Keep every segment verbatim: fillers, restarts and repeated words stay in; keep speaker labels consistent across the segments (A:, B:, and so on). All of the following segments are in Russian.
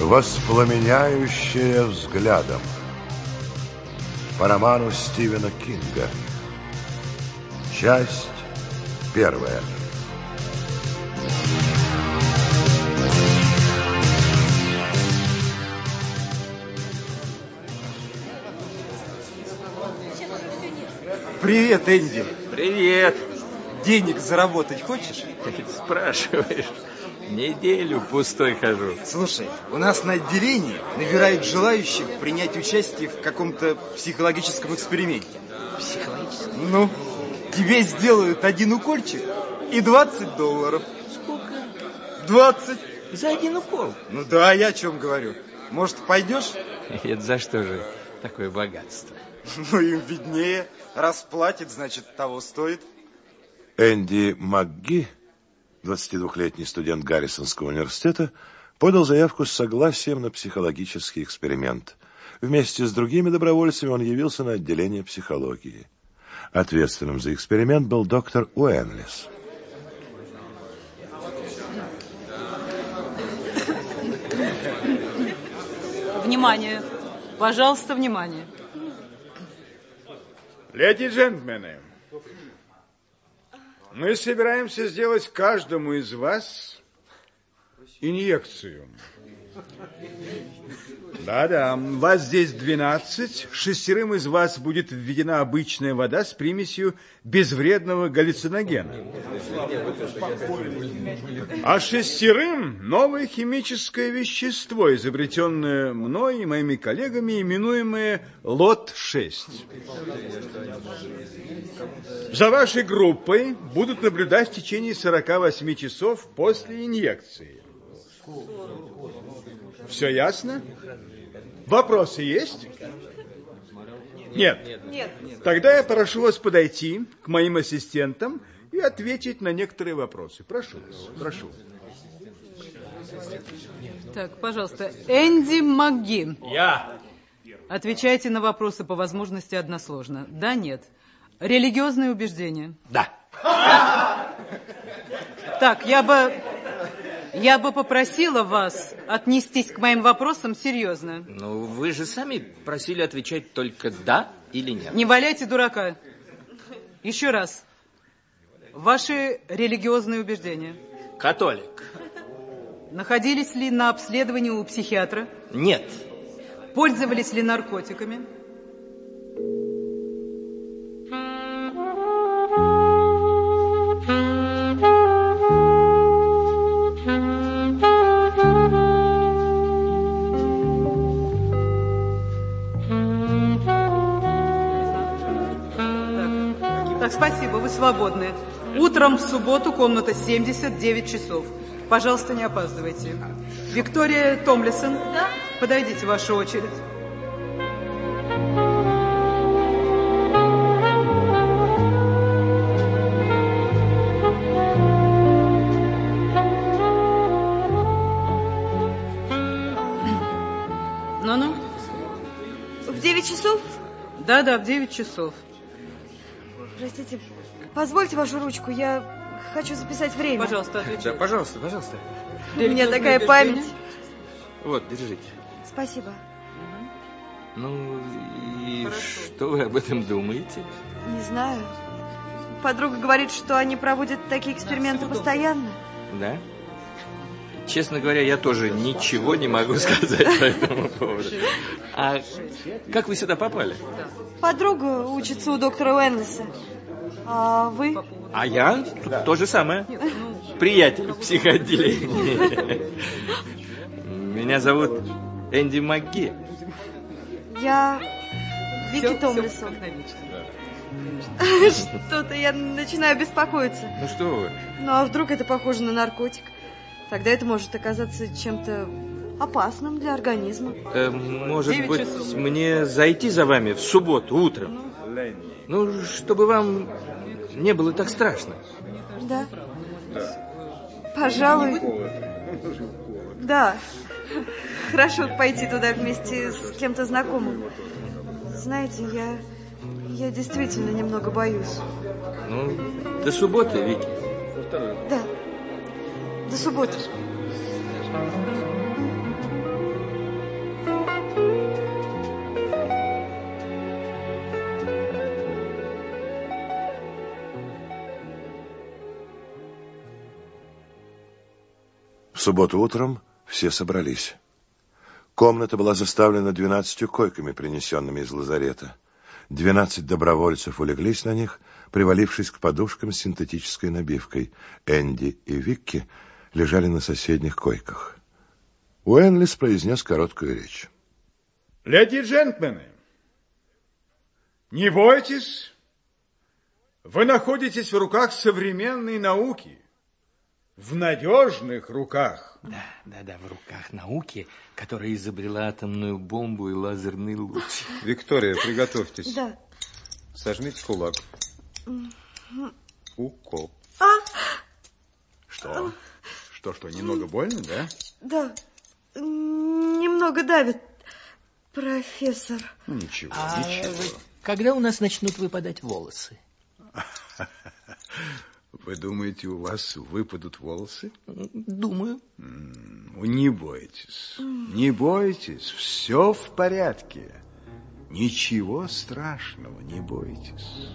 A: Воспламеняющая взглядом. По роману Стивена Кинга. Часть первая.
B: Привет, Энди.
C: Привет.
B: Денег заработать хочешь?
C: Спрашиваешь. Неделю пустой хожу.
B: Слушай, у нас на отделении набирают желающих принять участие в каком-то психологическом эксперименте.
C: Психологическом?
B: Ну, тебе сделают один укольчик и двадцать долларов.
C: Сколько?
B: двадцать.
C: За один укол?
B: Ну да, я о чем говорю. Может, пойдешь?
C: Это за что же такое богатство?
B: Ну, им виднее. Раз платит, значит, того стоит.
A: Энди МакГи, двадцатидвухлетний студент Гаррисонского университета, подал заявку с согласием на психологический эксперимент. Вместе с другими добровольцами он явился на отделение психологии. Ответственным за эксперимент был доктор Уэнлис.
D: Внимание! Пожалуйста, внимание!
E: Леди и джентльмены, мы собираемся сделать каждому из вас инъекцию. Да-да, вас здесь двенадцать, шестерым из вас будет введена обычная вода с примесью безвредного галлюциногена. А шестерым новое химическое вещество, изобретенное мной и моими коллегами, именуемое лот шесть. За вашей группой будут наблюдать в течение сорока восьми часов после инъекции. Все ясно? Вопросы есть? Нет?
D: Нет.
E: Тогда я прошу вас подойти к моим ассистентам и ответить на некоторые вопросы. Прошу вас, прошу.
D: Так, пожалуйста, Энди МакГи.
C: Я.
D: Отвечайте на вопросы по возможности односложно. Да, нет. Религиозные убеждения?
C: Да.
D: Так, я бы... Я бы попросила вас отнестись к моим вопросам серьезно.
C: Ну, вы же сами просили отвечать только да или нет.
D: Не валяйте дурака. Еще раз. Ваши религиозные убеждения?
C: Католик.
D: Находились ли на обследовании у психиатра?
C: Нет.
D: Пользовались ли наркотиками? Так, спасибо, вы свободны. Утром в субботу, комната семьдесят, девять часов. Пожалуйста, не опаздывайте. Виктория Томлисон, да? Подойдите, ваша очередь. Ну-ну.
F: В девять часов?
D: Да-да, в девять часов.
F: Простите, позвольте вашу ручку, я хочу записать время.
D: Пожалуйста, отвечайте.
C: Да, пожалуйста, пожалуйста.
F: У меня такая память.
C: Вот, держите.
F: Спасибо.
C: Ну, и
D: Хорошо.
C: что вы об этом думаете?
F: Не знаю. Подруга говорит, что они проводят такие эксперименты постоянно.
C: Да? Честно говоря, я тоже ничего не могу сказать по этому поводу. А как вы сюда попали?
F: Подруга учится у доктора Уэнлиса. А вы?
C: А я то же самое. Приятель в психоотделении. Меня зовут Энди МакГи.
F: Я Вики
D: Все-
F: Томлисон.
D: все
F: Что-то я начинаю беспокоиться.
C: Ну что вы?
F: Ну а вдруг это похоже на наркотик? Тогда это может оказаться чем-то опасным для организма.
C: Э, может
D: Девять
C: быть,
D: часов.
C: мне зайти за вами в субботу утром? Ну, чтобы вам не было так страшно.
F: Да? Пожалуй. Да. Хорошо пойти туда вместе с кем-то знакомым. Знаете, я... Я действительно немного боюсь.
C: Ну, до субботы, Вики.
F: Да. До субботы.
A: субботу утром все собрались. Комната была заставлена двенадцатью койками, принесенными из лазарета. Двенадцать добровольцев улеглись на них, привалившись к подушкам с синтетической набивкой. Энди и Викки лежали на соседних койках. Уэнлис произнес короткую речь.
E: Леди и джентльмены, не бойтесь. Вы находитесь в руках современной науки. В надежных руках.
C: Да, да, да, в руках науки, которая изобрела атомную бомбу и лазерный луч.
B: Виктория, приготовьтесь.
F: Да.
B: Сожмите кулак. Укол.
F: А?
E: Что? Что, что, немного больно, да?
F: Да. Немного давит, профессор.
E: Ну, ничего,
C: А
E: ничего.
C: когда у нас начнут выпадать волосы?
E: Вы думаете, у вас выпадут волосы?
C: Думаю.
E: Ну, не бойтесь, не бойтесь, все в порядке. Ничего страшного, не бойтесь.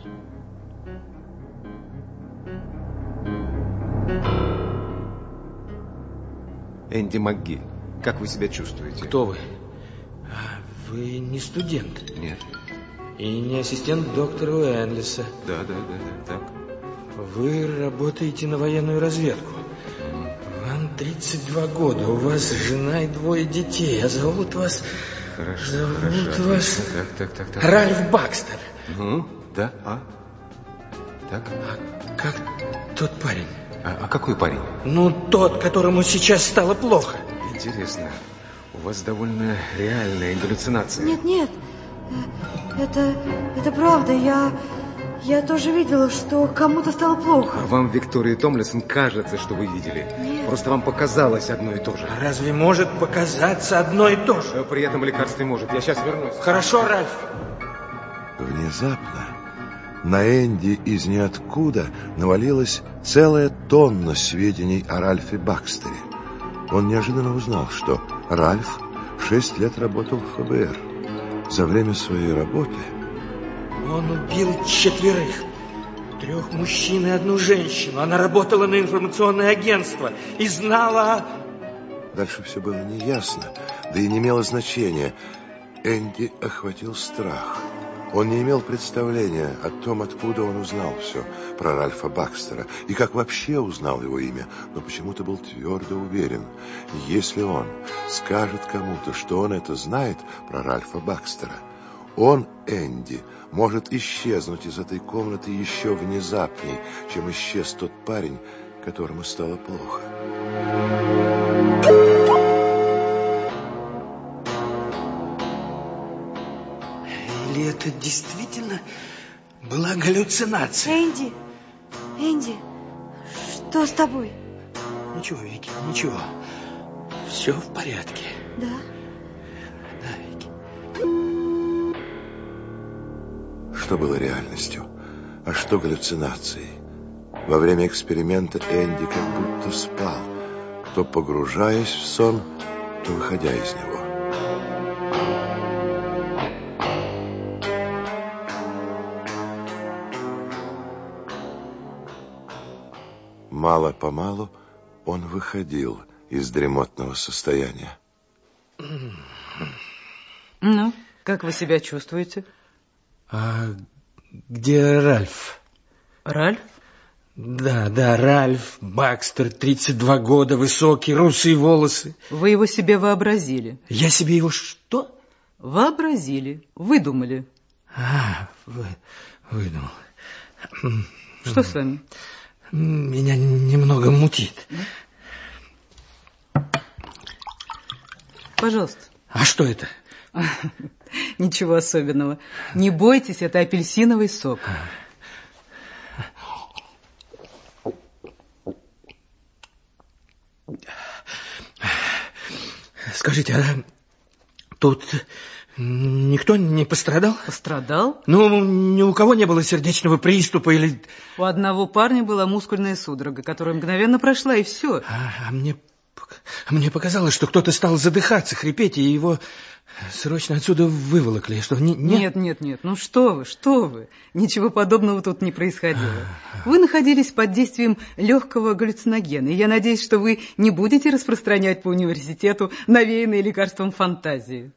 B: Энди МакГи, как вы себя чувствуете?
C: Кто вы? А, вы не студент.
B: Нет.
C: И не ассистент доктора Уэнлиса.
B: Да, да, да, да, так.
C: Вы работаете на военную разведку. Вам тридцать два года, у вас жена и двое детей, а зовут вас...
B: Хорошо,
C: зовут
B: хорошо.
C: вас...
B: Так, так, так, так.
C: Ральф Бакстер.
B: Ну, да, а? Так.
C: А как тот парень?
B: А, а какой парень?
C: Ну, тот, которому сейчас стало плохо.
B: Интересно, у вас довольно реальная галлюцинация.
F: Нет, нет. Это, это правда. Я, я тоже видела, что кому-то стало плохо.
B: А вам, Виктория Томлисон, кажется, что вы видели.
F: Нет.
B: Просто вам показалось одно и то же.
C: А разве может показаться одно и то же?
B: При этом лекарство не может. Я сейчас вернусь.
C: Хорошо, Ральф.
A: Внезапно на Энди из ниоткуда навалилась целая тонна сведений о Ральфе Бакстере. Он неожиданно узнал, что Ральф шесть лет работал в ФБР. За время своей работы...
C: Он убил четверых. Трех мужчин и одну женщину. Она работала на информационное агентство и знала...
A: Дальше все было неясно, да и не имело значения. Энди охватил страх. Он не имел представления о том, откуда он узнал все про Ральфа Бакстера и как вообще узнал его имя, но почему-то был твердо уверен, если он скажет кому-то, что он это знает про Ральфа Бакстера, он, Энди, может исчезнуть из этой комнаты еще внезапней, чем исчез тот парень, которому стало плохо.
C: Или это действительно была галлюцинация?
F: Энди, Энди, что с тобой?
C: Ничего, Вики, ничего. Все в порядке.
F: Да?
C: Да, Вики.
A: Что было реальностью, а что галлюцинацией? Во время эксперимента Энди как будто спал, то погружаясь в сон, то выходя из него. Мало-помалу он выходил из дремотного состояния.
D: Ну, как вы себя чувствуете?
C: А где Ральф?
D: Ральф?
C: Да, да, Ральф Бакстер, тридцать два года, высокий, русые волосы.
D: Вы его себе вообразили.
C: Я себе его что?
D: Вообразили, выдумали.
C: А, вы, выдумал.
D: Что с вами?
C: Меня немного мутит.
D: Пожалуйста.
C: А что это?
D: Ничего особенного. Не бойтесь, это апельсиновый сок.
C: Скажите, а тут никто не пострадал?
D: Пострадал?
C: Ну, ни у кого не было сердечного приступа или...
D: У одного парня была мускульная судорога, которая мгновенно прошла, и все.
C: А, а мне Мне показалось, что кто-то стал задыхаться, хрипеть, и его срочно отсюда выволокли. Что, не, не...
D: Нет, нет, нет, ну что вы, что вы. Ничего подобного тут не происходило. Вы находились под действием легкого галлюциногена, и я надеюсь, что вы не будете распространять по университету навеянные лекарством фантазии.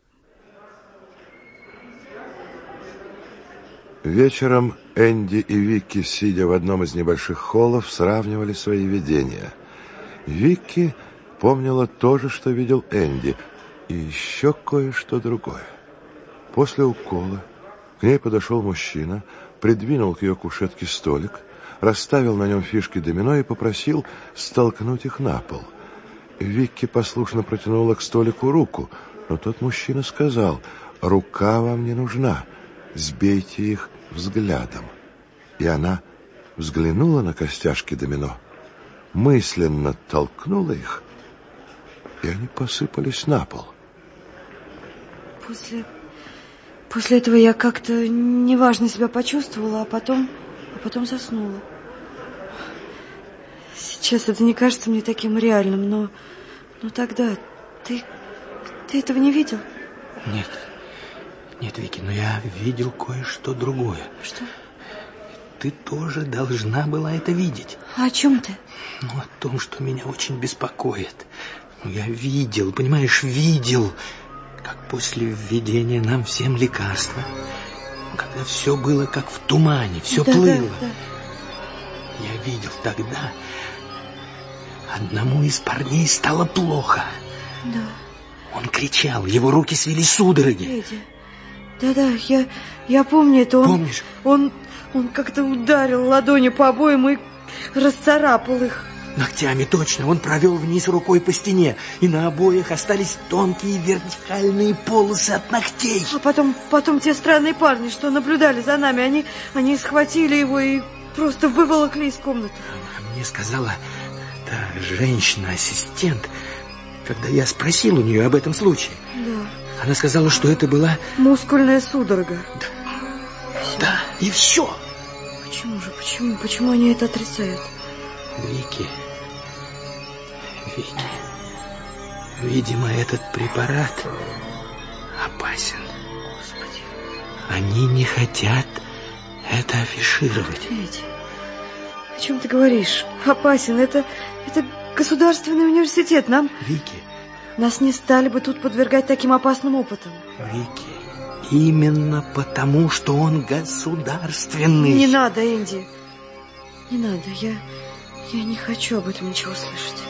A: Вечером Энди и Вики, сидя в одном из небольших холлов, сравнивали свои видения. Вики помнила то же, что видел Энди, и еще кое-что другое. После укола к ней подошел мужчина, придвинул к ее кушетке столик, расставил на нем фишки домино и попросил столкнуть их на пол. Вики послушно протянула к столику руку, но тот мужчина сказал: «Рука вам не нужна, сбейте их взглядом». И она взглянула на костяшки домино, мысленно толкнула их, и они посыпались на пол.
F: После, после этого я как-то неважно себя почувствовала, а потом, а потом заснула. Сейчас это не кажется мне таким реальным, но, но тогда ты, ты этого не видел?
C: Нет, нет, Вики, но я видел кое-что другое.
F: Что?
C: Ты тоже должна была это видеть.
F: А о чем ты?
C: Ну, о том, что меня очень беспокоит. Ну, я видел, понимаешь, видел, как после введения нам всем лекарства, когда все было как в тумане, все
F: да,
C: плыло.
F: Да, да.
C: Я видел тогда, одному из парней стало плохо.
F: Да.
C: Он кричал, его руки свели судороги.
F: Эдди. Да-да, я, я помню это. Он,
C: Помнишь?
F: Он, он как-то ударил ладонью по обоям и расцарапал их.
C: Ногтями, точно. Он провел вниз рукой по стене, и на обоях остались тонкие вертикальные полосы от ногтей.
F: А потом, потом те странные парни, что наблюдали за нами, они, они схватили его и просто выволокли из комнаты.
C: А мне сказала та женщина-ассистент, когда я спросил у нее об этом случае.
F: Да.
C: Она сказала, что это была...
F: Мускульная судорога.
C: Да, да, и все.
F: Почему же, почему, почему они это отрицают?
C: Вики, Вики, видимо, этот препарат опасен.
F: Господи.
C: Они не хотят это афишировать.
F: Эдди, о чем ты говоришь? Опасен. Это, это государственный университет. Нам...
C: Вики.
F: Нас не стали бы тут подвергать таким опасным опытам.
C: Вики, именно потому, что он государственный.
F: Не надо, Энди. Не надо. Я, я не хочу об этом ничего слышать.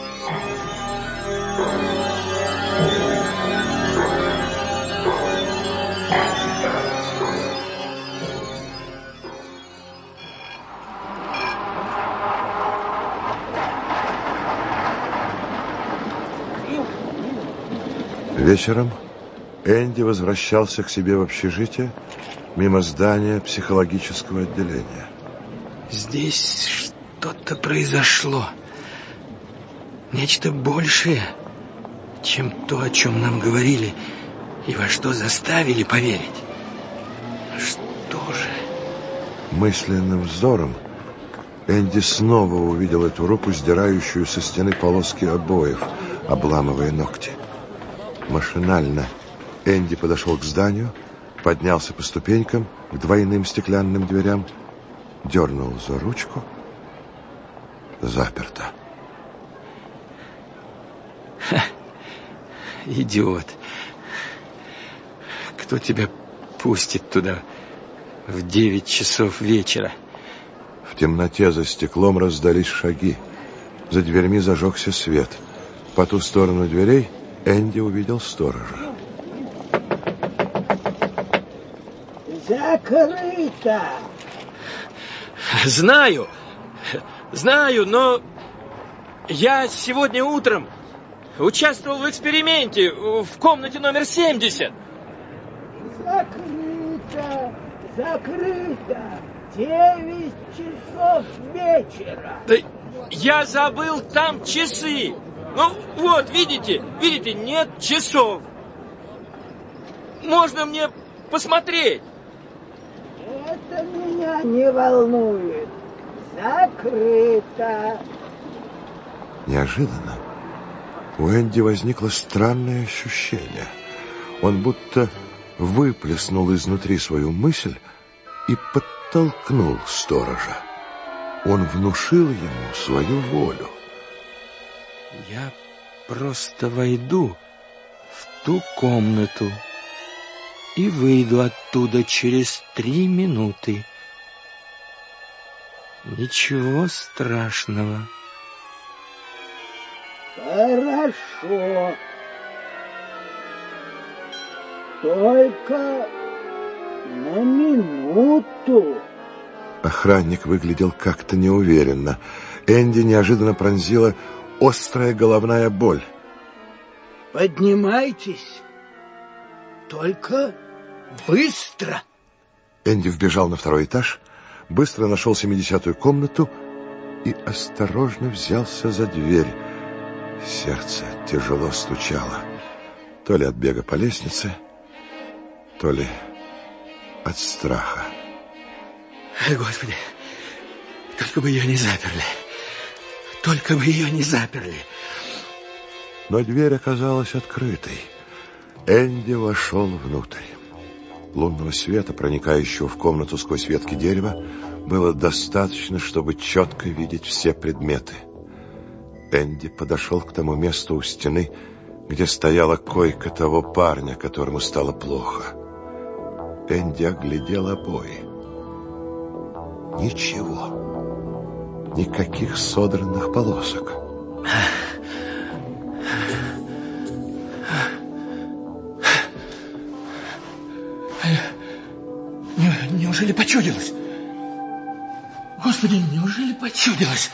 A: Вечером Энди возвращался к себе в общежитие мимо здания психологического отделения.
C: Здесь что-то произошло. Нечто большее, чем то, о чем нам говорили и во что заставили поверить. Что же?
A: Мысленным взором Энди снова увидел эту руку, сдирающую со стены полоски обоев, обламывая ногти. Машинально Энди подошел к зданию, поднялся по ступенькам к двойным стеклянным дверям, дернул за ручку. Заперто.
C: Ха, идиот. Кто тебя пустит туда в девять часов вечера?
A: В темноте за стеклом раздались шаги. За дверьми зажегся свет. По ту сторону дверей Энди увидел сторожа.
G: Закрыто!
C: Знаю, знаю, но я сегодня утром участвовал в эксперименте в комнате номер семьдесят.
G: Закрыто! Закрыто! Девять часов вечера!
C: Да я забыл там часы. Ну, вот, видите, видите, нет часов. Можно мне посмотреть?
G: Это меня не волнует. Закрыто.
A: Неожиданно У Энди возникло странное ощущение. Он будто выплеснул изнутри свою мысль и подтолкнул сторожа. Он внушил ему свою волю.
C: Я просто войду в ту комнату и выйду оттуда через три минуты. Ничего страшного.
G: Хорошо. Только на минуту.
A: Охранник выглядел как-то неуверенно. Энди неожиданно пронзила острая головная боль.
G: Поднимайтесь. Только быстро.
A: Энди вбежал на второй этаж, быстро нашел семидесятую комнату и осторожно взялся за дверь. Сердце тяжело стучало. То ли от бега по лестнице, то ли от страха.
C: Господи, только бы ее не заперли. Только бы ее не заперли.
A: Но дверь оказалась открытой. Энди вошел внутрь. Лунного света, проникающего в комнату сквозь ветки дерева, было достаточно, чтобы четко видеть все предметы. Энди подошел к тому месту у стены, где стояла койка того парня, которому стало плохо. Энди оглядел обои. Ничего. Никаких содранных полосок.
C: Неужели почудилось? Господи, неужели почудилось?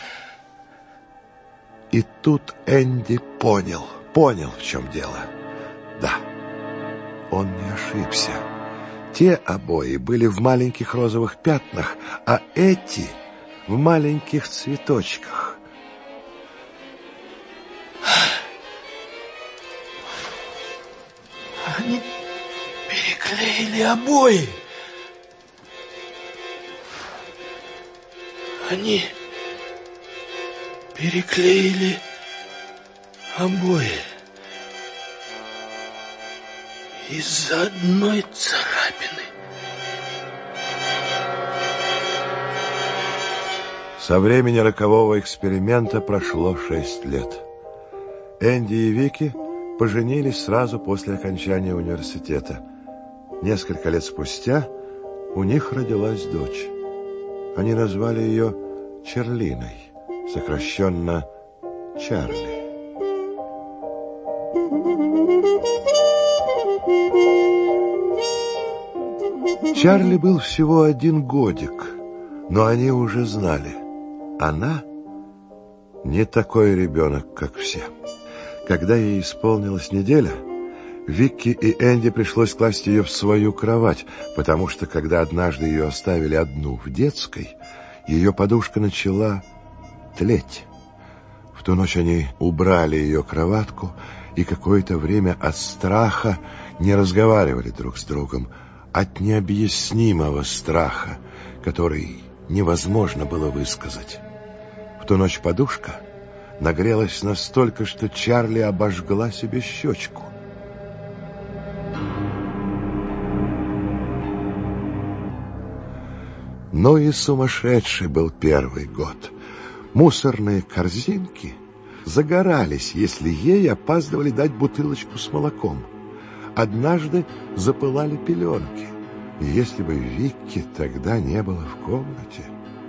A: И тут Энди понял, понял, в чем дело. Да, он не ошибся. Те обои были в маленьких розовых пятнах, а эти в маленьких цветочках.
C: Они переклеили обои. Они переклеили обои из-за одной царапины.
A: Со времени рокового эксперимента прошло шесть лет. Энди и Вики поженились сразу после окончания университета. Несколько лет спустя у них родилась дочь. Они назвали ее Чарлиной, сокращенно Чарли. Чарли был всего один годик, но они уже знали, она не такой ребенок, как все. Когда ей исполнилась неделя, Викки и Энди пришлось класть ее в свою кровать, потому что, когда однажды ее оставили одну в детской, ее подушка начала тлеть. В ту ночь они убрали ее кроватку и какое-то время от страха не разговаривали друг с другом, от необъяснимого страха, который невозможно было высказать. В ту ночь подушка нагрелась настолько, что Чарли обожгла себе щечку. Но и сумасшедший был первый год. Мусорные корзинки загорались, если ей опаздывали дать бутылочку с молоком. Однажды запылали пеленки. И если бы Викки тогда не было в комнате...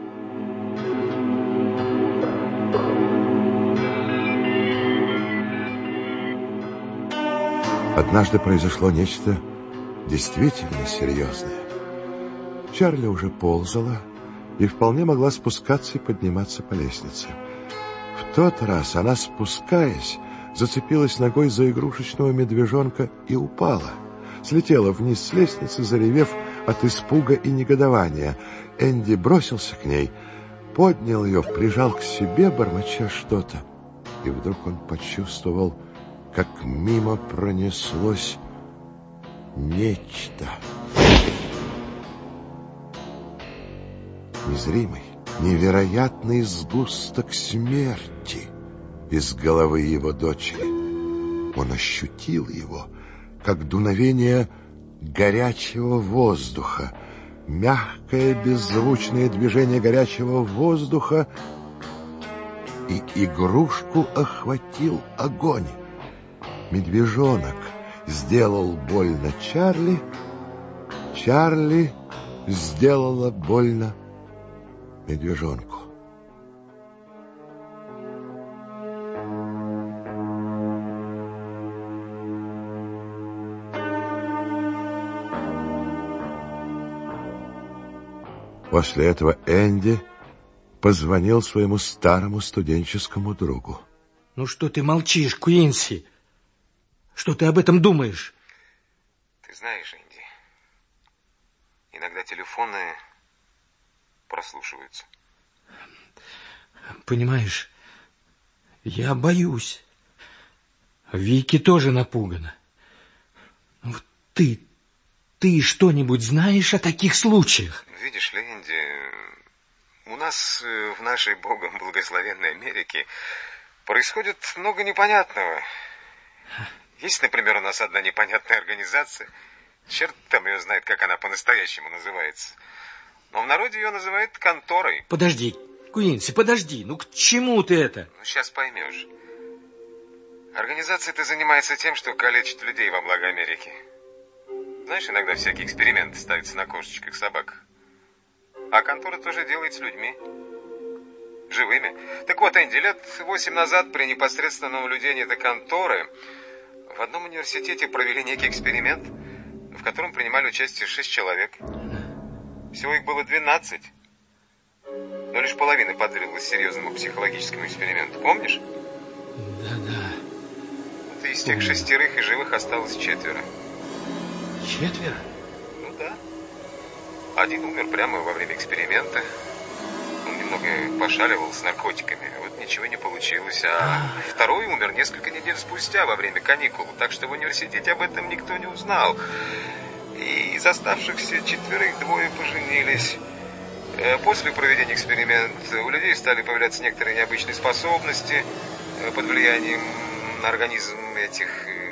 A: Однажды произошло нечто действительно серьезное. Чарли уже ползала и вполне могла спускаться и подниматься по лестнице. В тот раз она, спускаясь, зацепилась ногой за игрушечного медвежонка и упала. Слетела вниз с лестницы, заревев от испуга и негодования. Энди бросился к ней, поднял ее, прижал к себе, бормоча что-то. И вдруг он почувствовал, как мимо пронеслось нечто. Незримый, невероятный сгусток смерти из головы его дочери. Он ощутил его, как дуновение горячего воздуха, мягкое беззвучное движение горячего воздуха, и игрушку охватил огонь. Медвежонок сделал больно Чарли, Чарли сделала больно медвежонку. После этого Энди позвонил своему старому студенческому другу.
C: Ну что ты молчишь, Куинси? Что ты об этом думаешь?
H: Ты знаешь, Энди, иногда телефоны прослушиваются.
C: Понимаешь, я боюсь. Вики тоже напугана. Вот ты, ты что-нибудь знаешь о таких случаях?
H: Видишь ли, Энди, у нас в нашей Богом благословенной Америке происходит много непонятного. Есть, например, у нас одна непонятная организация. Черт там ее знает, как она по-настоящему называется. Но в народе ее называют конторой.
C: Подожди, Куинси, подожди. Ну к чему ты это?
H: Ну, сейчас поймешь. Организация-то занимается тем, что калечит людей во благо Америки. Знаешь, иногда всякие эксперименты ставятся на кошечках, собаках. А контора тоже делает с людьми. Живыми. Так вот, Энди, лет восемь назад при непосредственном наблюдении этой конторы в одном университете провели некий эксперимент, в котором принимали участие шесть человек. Всего их было двенадцать. Но лишь половина подверглась серьезному психологическому эксперименту. Помнишь?
C: Да-да.
H: Вот из тех шестерых и живых осталось четверо.
C: Четверо?
H: Ну да. Один умер прямо во время эксперимента. Он немного пошаливал с наркотиками. Вот ничего не получилось. А второй умер несколько недель спустя во время каникул. Так что в университете об этом никто не узнал. И из оставшихся четверых двое поженились. После проведения эксперимента у людей стали появляться некоторые необычные способности под влиянием на организм этих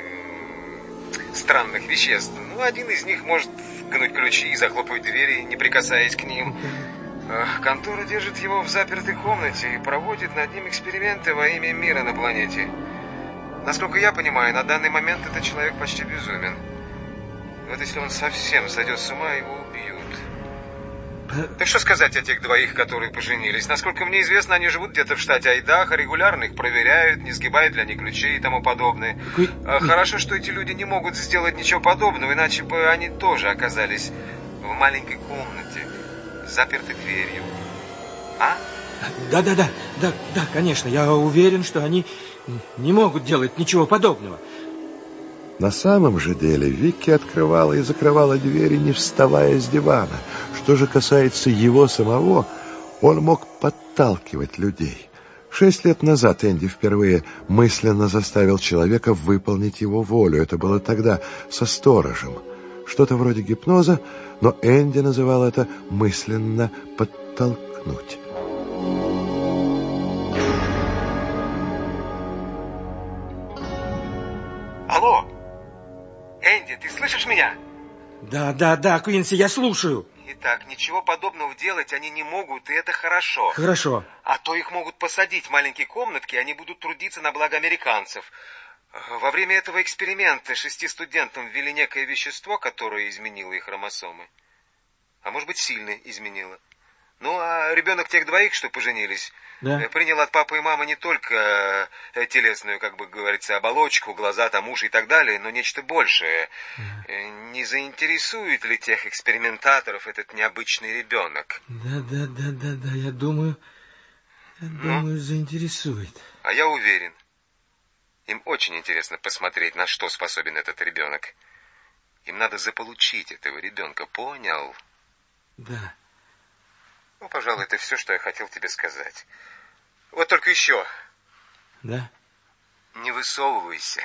H: странных веществ. Ну, один из них может гнуть ключи и захлопывать двери, не прикасаясь к ним. Контора держит его в запертой комнате и проводит над ним эксперименты во имя мира на планете. Насколько я понимаю, на данный момент этот человек почти безумен. Вот если он совсем сойдет с ума, его убьют. Так что сказать о тех двоих, которые поженились? Насколько мне известно, они живут где-то в штате Айдахо, регулярно их проверяют, не сгибают для них ключей и тому подобное. Хорошо, что эти люди не могут сделать ничего подобного, иначе бы они тоже оказались в маленькой комнате, с запертой дверью. А?
C: Да-да-да, да, да, конечно, я уверен, что они не могут делать ничего подобного.
A: На самом же деле Вики открывала и закрывала двери, не вставая с дивана. Что же касается его самого, он мог подталкивать людей. Шесть лет назад Энди впервые мысленно заставил человека выполнить его волю. Это было тогда со сторожем. Что-то вроде гипноза, но Энди называл это мысленно подтолкнуть.
H: Алло! Энди, ты слышишь меня?
C: Да, да, да, Куинси, я слушаю.
H: Итак, ничего подобного делать они не могут, и это хорошо.
C: Хорошо.
H: А то их могут посадить в маленькие комнатки, и они будут трудиться на благо американцев. Во время этого эксперимента шести студентам ввели некое вещество, которое изменило их хромосомы. А может быть, сильно изменило. Ну, а ребенок тех двоих, что поженились, да, принял от папы и мамы не только телесную, как бы говорится, оболочку, глаза, там, уши и так далее, но нечто большее. Mm. Не заинтересует ли тех экспериментаторов этот необычный ребенок?
C: Да, да, да, да, да, я думаю, я ну? думаю, заинтересует.
H: А я уверен. Им очень интересно посмотреть, на что способен этот ребенок. Им надо заполучить этого ребенка, понял?
C: Да.
H: Ну, пожалуй, это все, что я хотел тебе сказать. Вот только еще.
C: Да?
H: Не высовывайся.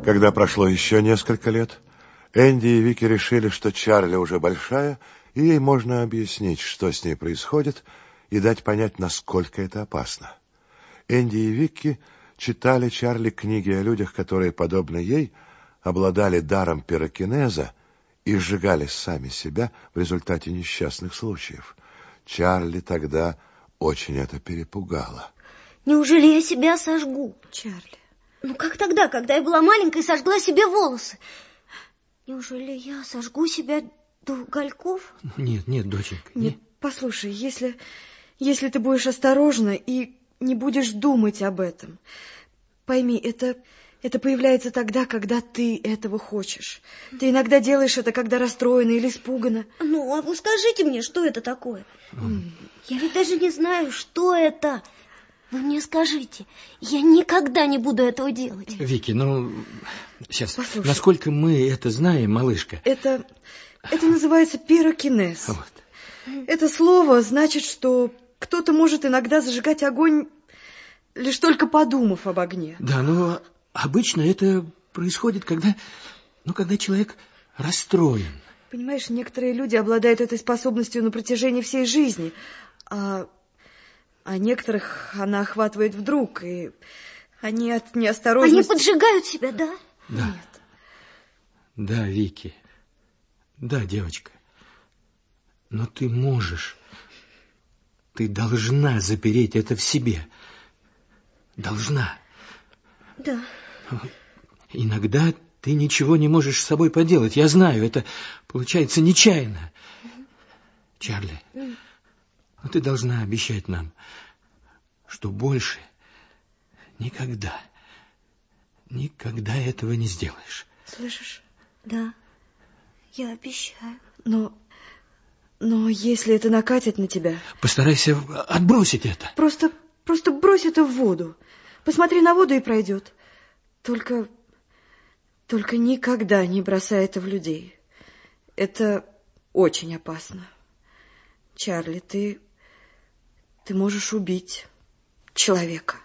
A: Когда прошло еще несколько лет, Энди и Вики решили, что Чарли уже большая, и ей можно объяснить, что с ней происходит, и дать понять, насколько это опасно. Энди и Вики читали Чарли книги о людях, которые, подобно ей, обладали даром пирокинеза и сжигали сами себя в результате несчастных случаев. Чарли тогда очень это перепугало.
I: Неужели я себя сожгу?
F: Чарли.
I: Ну, как тогда, когда я была маленькой и сожгла себе волосы? Неужели я сожгу себя до угольков?
C: Нет, нет, доченька.
F: Нет,
C: нет.
F: Послушай, если, если ты будешь осторожна и не будешь думать об этом, пойми, это, это появляется тогда, когда ты этого хочешь. Ты иногда делаешь это, когда расстроена или испугана.
I: Ну, а вы скажите мне, что это такое? Mm. Я ведь даже не знаю, что это. Вы мне скажите, я никогда не буду этого делать.
C: Вики, ну, сейчас,
F: Послушай,
C: насколько мы это знаем, малышка?
F: Это, это называется пирокинез. Вот. Это слово значит, что кто-то может иногда зажигать огонь, лишь только подумав об огне.
C: Да, но обычно это происходит, когда, ну, когда человек расстроен.
F: Понимаешь, некоторые люди обладают этой способностью на протяжении всей жизни, а... А некоторых она охватывает вдруг, и они от неосторожности...
I: Они поджигают себя, да?
C: Да.
F: Нет.
C: Да, Вики. Да, девочка. Но ты можешь. Ты должна запереть это в себе. Должна.
I: Да.
C: Иногда ты ничего не можешь с собой поделать. Я знаю, это получается нечаянно. Чарли... Но ты должна обещать нам, что больше никогда, никогда этого не сделаешь.
F: Слышишь?
I: Да, я обещаю.
F: Но, но если это накатит на тебя...
C: Постарайся отбросить это.
F: Просто, просто брось это в воду. Посмотри на воду и пройдет. Только, только никогда не бросай это в людей. Это очень опасно. Чарли, ты... Ты можешь убить человека.